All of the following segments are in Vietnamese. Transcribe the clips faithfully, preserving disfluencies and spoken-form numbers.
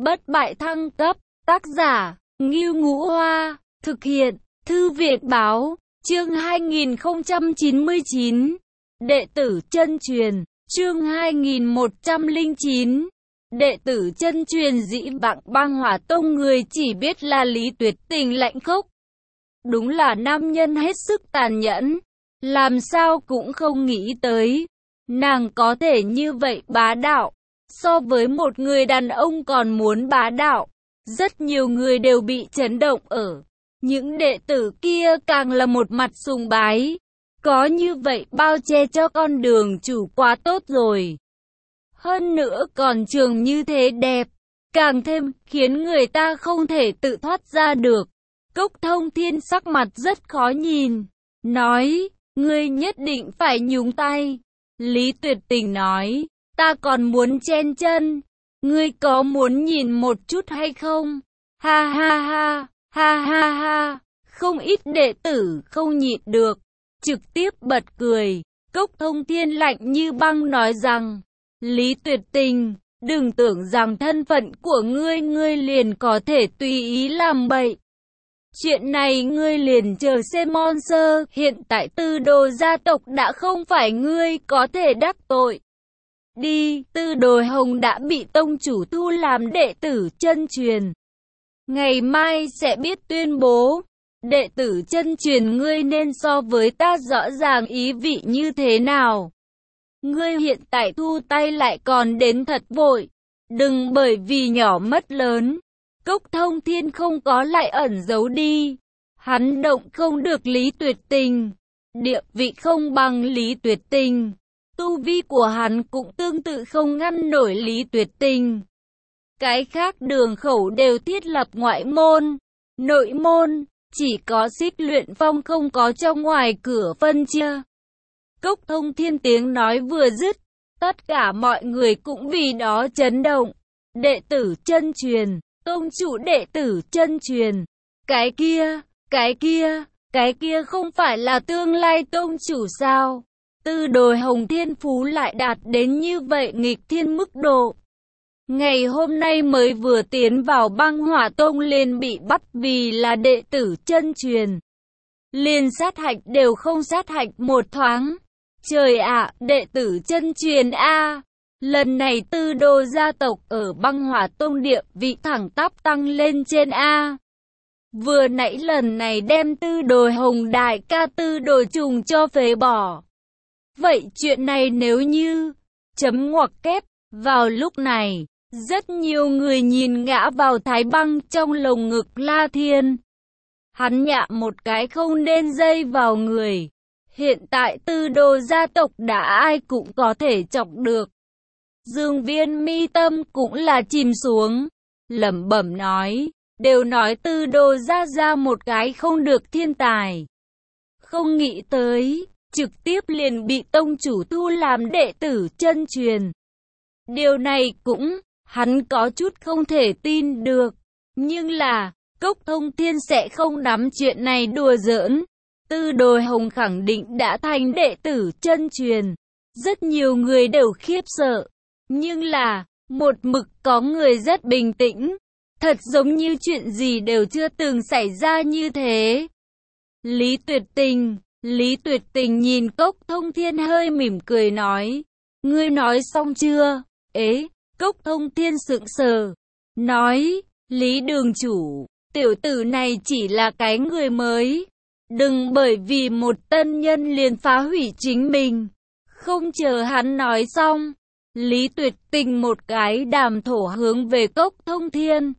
bất bại thăng cấp, tác giả, Ngưu Ngũ Hoa, thực hiện, Thư viện Báo, chương hai nghìn không trăm chín mươi chín, đệ tử chân truyền, chương hai nghìn một trăm lẻ chín, đệ tử chân truyền dĩ vãng Băng Hỏa Tông người chỉ biết là Lý Tuyệt Tình lạnh khốc. Đúng là nam nhân hết sức tàn nhẫn, làm sao cũng không nghĩ tới, nàng có thể như vậy bá đạo, so với một người đàn ông còn muốn bá đạo. Rất nhiều người đều bị chấn động ở, những đệ tử kia càng là một mặt sùng bái, có như vậy bao che cho con đường chủ quá tốt rồi. Hơn nữa còn trường như thế đẹp, càng thêm khiến người ta không thể tự thoát ra được. Cốc Thông Thiên sắc mặt rất khó nhìn, nói, ngươi nhất định phải nhúng tay. Lý Tuyệt Tình nói, ta còn muốn chen chân, ngươi có muốn nhìn một chút hay không? Ha ha ha, ha ha ha, không ít đệ tử không nhịn được, trực tiếp bật cười. Cốc Thông Thiên lạnh như băng nói rằng, Lý Tuyệt Tình, đừng tưởng rằng thân phận của ngươi ngươi liền có thể tùy ý làm bậy. Chuyện này ngươi liền chờ xem monster, hiện tại Tư Đồ gia tộc đã không phải ngươi có thể đắc tội. Đi, Tư Đồ Hồng đã bị tông chủ thu làm đệ tử chân truyền. Ngày mai sẽ biết tuyên bố, đệ tử chân truyền ngươi nên so với ta rõ ràng ý vị như thế nào. Ngươi hiện tại thu tay lại còn đến thật vội, đừng bởi vì nhỏ mất lớn. Cốc Thông Thiên không có lại ẩn giấu đi, hắn động không được Lý Tuyệt Tình, địa vị không bằng Lý Tuyệt Tình, tu vi của hắn cũng tương tự không ngăn nổi Lý Tuyệt Tình. Cái khác đường khẩu đều thiết lập ngoại môn, nội môn, chỉ có Xích Luyện Phong không có trong ngoài cửa phân chia. Cốc Thông Thiên tiếng nói vừa dứt, tất cả mọi người cũng vì đó chấn động. Đệ tử chân truyền, tông chủ đệ tử chân truyền, cái kia, cái kia, cái kia không phải là tương lai tông chủ sao? Tư Đồ Hồng thiên phú lại đạt đến như vậy nghịch thiên mức độ. Ngày hôm nay mới vừa tiến vào Băng Hỏa Tông liền bị bắt vì là đệ tử chân truyền. Liền sát hạch đều không sát hạch một thoáng. Trời ạ, đệ tử chân truyền a. Lần này Tư Đồ gia tộc ở Băng Hỏa Tông địa vị thẳng tắp tăng lên trên a. Vừa nãy lần này đem Tư Đồ Hồng đại ca Tư Đồ Trùng cho phế bỏ. Vậy chuyện này nếu như chấm ngoặc kép, vào lúc này, rất nhiều người nhìn ngã vào Thái Băng trong lồng ngực La Thiên. Hắn nhạ một cái không nên dây vào người. Hiện tại Tư Đồ gia tộc đã ai cũng có thể chọc được. Dương Viên mi tâm cũng là chìm xuống, lẩm bẩm nói, đều nói Tư Đồ gia gia một cái không được thiên tài. Không nghĩ tới, trực tiếp liền bị tông chủ thu làm đệ tử chân truyền. Điều này cũng, hắn có chút không thể tin được, nhưng là, Cốc Thông Thiên sẽ không nắm chuyện này đùa giỡn. Tư Đồ Hồng khẳng định đã thành đệ tử chân truyền. Rất nhiều người đều khiếp sợ. Nhưng là, một mực có người rất bình tĩnh. Thật giống như chuyện gì đều chưa từng xảy ra như thế. Lý Tuyệt Tình, Lý Tuyệt Tình nhìn Cốc Thông Thiên hơi mỉm cười nói. Ngươi nói xong chưa? Ế, Cốc Thông Thiên sững sờ. Nói, Lý đường chủ, tiểu tử này chỉ là cái người mới. Đừng bởi vì một tân nhân liền phá hủy chính mình. Không chờ hắn nói xong, Lý Tuyệt Tình một cái đàm thổ hướng về Cốc Thông Thiên.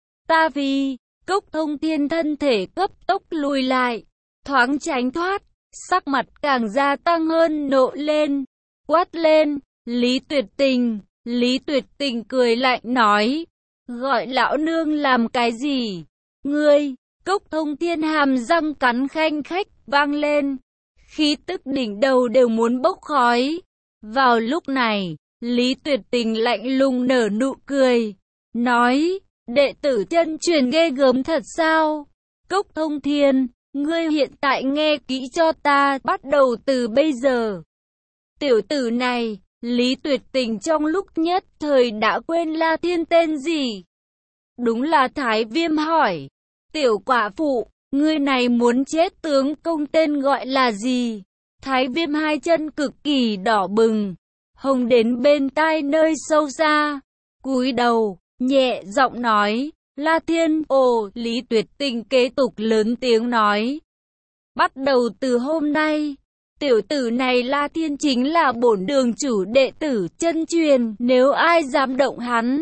Ta vì, Cốc Thông Thiên thân thể cấp tốc lùi lại, thoáng tránh thoát, sắc mặt càng gia tăng hơn nộ lên, quát lên, Lý Tuyệt Tình, Lý Tuyệt Tình cười lạnh nói, gọi lão nương làm cái gì? Ngươi! Cốc Thông Thiên hàm răng cắn khanh khách vang lên, khí tức đỉnh đầu đều muốn bốc khói. Vào lúc này, Lý Tuyệt Tình lạnh lùng nở nụ cười, nói, đệ tử chân truyền ghê gớm thật sao? Cốc Thông Thiên, ngươi hiện tại nghe kỹ cho ta, bắt đầu từ bây giờ. Tiểu tử này, Lý Tuyệt Tình trong lúc nhất thời đã quên La Thiên tên gì. Đúng là Thái Viêm hỏi. Tiểu quả phụ, ngươi này muốn chết tướng công tên gọi là gì? Thái Viêm hai chân cực kỳ đỏ bừng, hồng đến bên tai nơi sâu xa, cúi đầu, nhẹ giọng nói, La Thiên. Ồ, Lý Tuyệt Tình kế tục lớn tiếng nói. Bắt đầu từ hôm nay, tiểu tử này La Thiên chính là bổn đường chủ đệ tử chân truyền, nếu ai dám động hắn.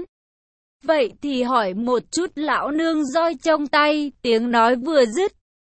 Vậy thì hỏi một chút lão nương roi trong tay, tiếng nói vừa dứt.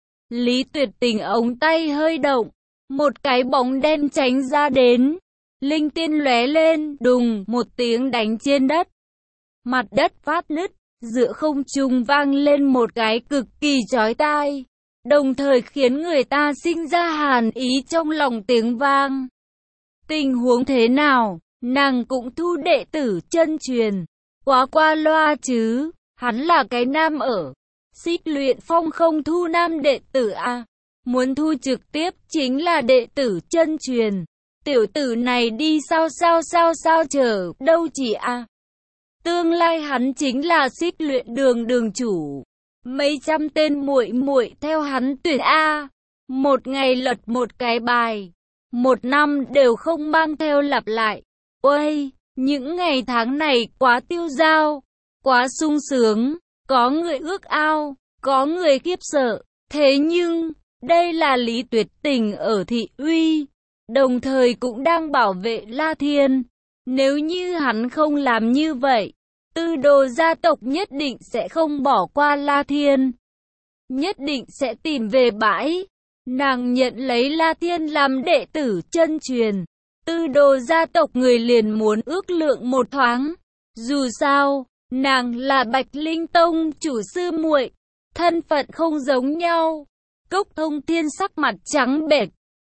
Lý Tuyệt Tình ống tay hơi động, một cái bóng đen tránh ra đến, linh tiên lóe lên, đùng, một tiếng đánh trên đất. Mặt đất phát nứt, giữa không trung vang lên một cái cực kỳ chói tai, đồng thời khiến người ta sinh ra hàn ý trong lòng tiếng vang. Tình huống thế nào? Nàng cũng thu đệ tử chân truyền, quá qua loa chứ, hắn là cái nam ở. Xích Luyện Phong không thu nam đệ tử à? Muốn thu trực tiếp chính là đệ tử chân truyền. Tiểu tử này đi sao sao sao sao chờ đâu chỉ à? Tương lai hắn chính là Xích Luyện đường đường chủ. Mấy trăm tên muội muội theo hắn tuyển a. Một ngày lật một cái bài, một năm đều không mang theo lặp lại. Ôi, những ngày tháng này quá tiêu dao, quá sung sướng, có người ước ao, có người khiếp sợ. Thế nhưng, đây là Lý Tuyệt Tình ở thị uy, đồng thời cũng đang bảo vệ La Thiên. Nếu như hắn không làm như vậy, Tư Đồ gia tộc nhất định sẽ không bỏ qua La Thiên, nhất định sẽ tìm về bãi. Nàng nhận lấy La Thiên làm đệ tử chân truyền, Tư Đồ gia tộc người liền muốn ước lượng một thoáng. Dù sao, nàng là Bạch Linh Tông chủ sư muội, thân phận không giống nhau. Cốc Thông Thiên sắc mặt trắng bệch,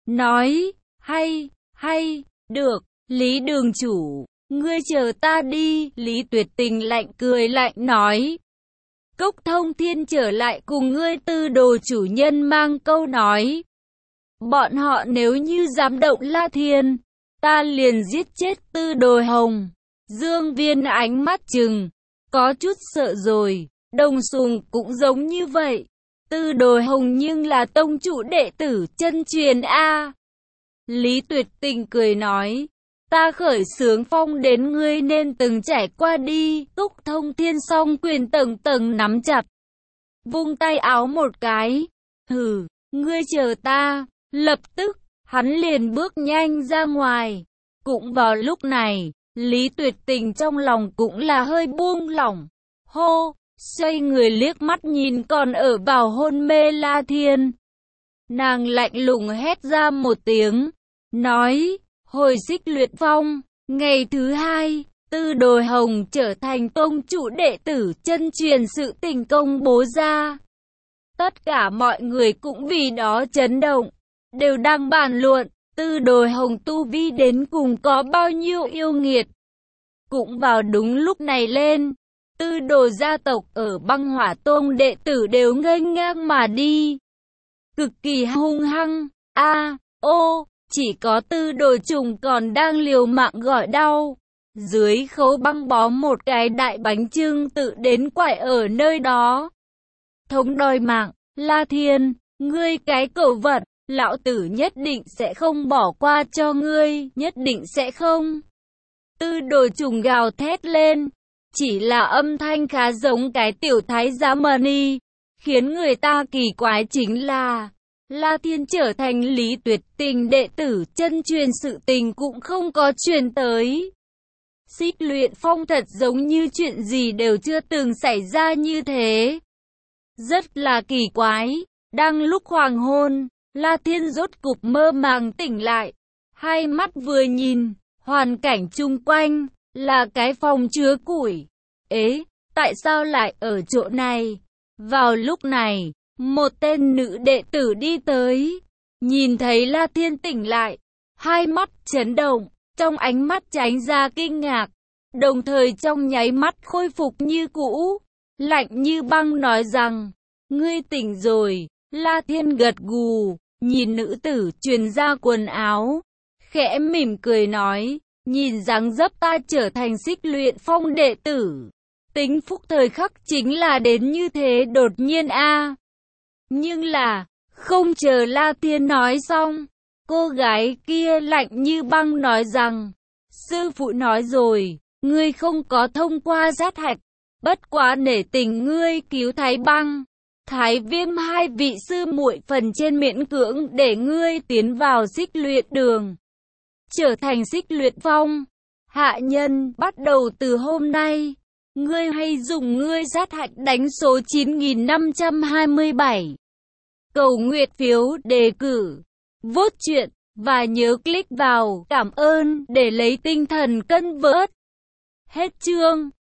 nói, hay, hay, được, Lý đường chủ, ngươi chờ ta đi. Lý Tuyệt Tình lạnh cười lạnh nói. Cốc Thông Thiên trở lại cùng ngươi Tư Đồ chủ nhân mang câu nói. Bọn họ nếu như dám động La Thiên, ta liền giết chết Tư Đồ Hồng. Dương Viên ánh mắt trừng, có chút sợ rồi. Đồng Sùng cũng giống như vậy. Tư Đồ Hồng nhưng là tông chủ đệ tử chân truyền a. Lý Tuyệt Tình cười nói, ta khởi xướng phong đến ngươi nên từng trải qua đi. Cốc Thông Thiên song quyền tầng tầng nắm chặt, vung tay áo một cái, hừ, ngươi chờ ta. Lập tức, hắn liền bước nhanh ra ngoài. Cũng vào lúc này, Lý Tuyệt Tình trong lòng cũng là hơi buông lỏng. Hô, xoay người liếc mắt nhìn còn ở vào hôn mê La Thiên. Nàng lạnh lùng hét ra một tiếng, nói, hồi Xích Luyện Phong, ngày thứ hai, Tư Đồ Hồng trở thành tông chủ đệ tử chân truyền sự tình công bố ra. Tất cả mọi người cũng vì đó chấn động, đều đang bàn luận, Tư Đồ Hồng tu vi đến cùng có bao nhiêu yêu nghiệt. Cũng vào đúng lúc này lên, Tư Đồ gia tộc ở Băng Hỏa Tông đệ tử đều nghênh ngang mà đi, cực kỳ hung hăng. A, ô, chỉ có Tư Đồ Trùng còn đang liều mạng gọi đau. Dưới khấu băng bó một cái đại bánh chưng tự đến quải ở nơi đó. Thống đòi mạng, La Thiên, ngươi cái cẩu vật, lão tử nhất định sẽ không bỏ qua cho ngươi, nhất định sẽ không. Tư Đồ Trùng gào thét lên, chỉ là âm thanh khá giống cái tiểu thái giám Mani, khiến người ta kỳ quái chính là La Thiên trở thành Lý Tuyệt Tình đệ tử chân truyền sự tình cũng không có truyền tới. Xích Luyện Phong thật giống như chuyện gì đều chưa từng xảy ra như thế. Rất là kỳ quái. Đang lúc hoàng hôn, La Thiên rốt cục mơ màng tỉnh lại. Hai mắt vừa nhìn, hoàn cảnh chung quanh là cái phòng chứa củi. Ế, tại sao lại ở chỗ này? Vào lúc này, một tên nữ đệ tử đi tới, nhìn thấy La Thiên tỉnh lại, hai mắt chấn động, trong ánh mắt tránh ra kinh ngạc, đồng thời trong nháy mắt khôi phục như cũ, lạnh như băng nói rằng, ngươi tỉnh rồi. La Thiên gật gù, nhìn nữ tử truyền ra quần áo, khẽ mỉm cười nói, nhìn dáng dấp ta trở thành Xích Luyện Phong đệ tử, Tính phúc thời khắc chính là đến như thế đột nhiên a. Nhưng là, không chờ La Tiên nói xong, cô gái kia lạnh như băng nói rằng, sư phụ nói rồi, ngươi không có thông qua sát hạch, bất quá nể tình ngươi cứu Thái Băng, Thái Viêm hai vị sư muội phần trên miễn cưỡng để ngươi tiến vào xích luyện đường, trở thành xích luyện phong. Hạ nhân, bắt đầu từ hôm nay, ngươi hay dùng ngươi sát hạch đánh số chín nghìn năm trăm hai mươi bảy. Cầu nguyện phiếu đề cử, vote chuyện, và nhớ click vào cảm ơn để lấy tinh thần cân vớt. Hết chương.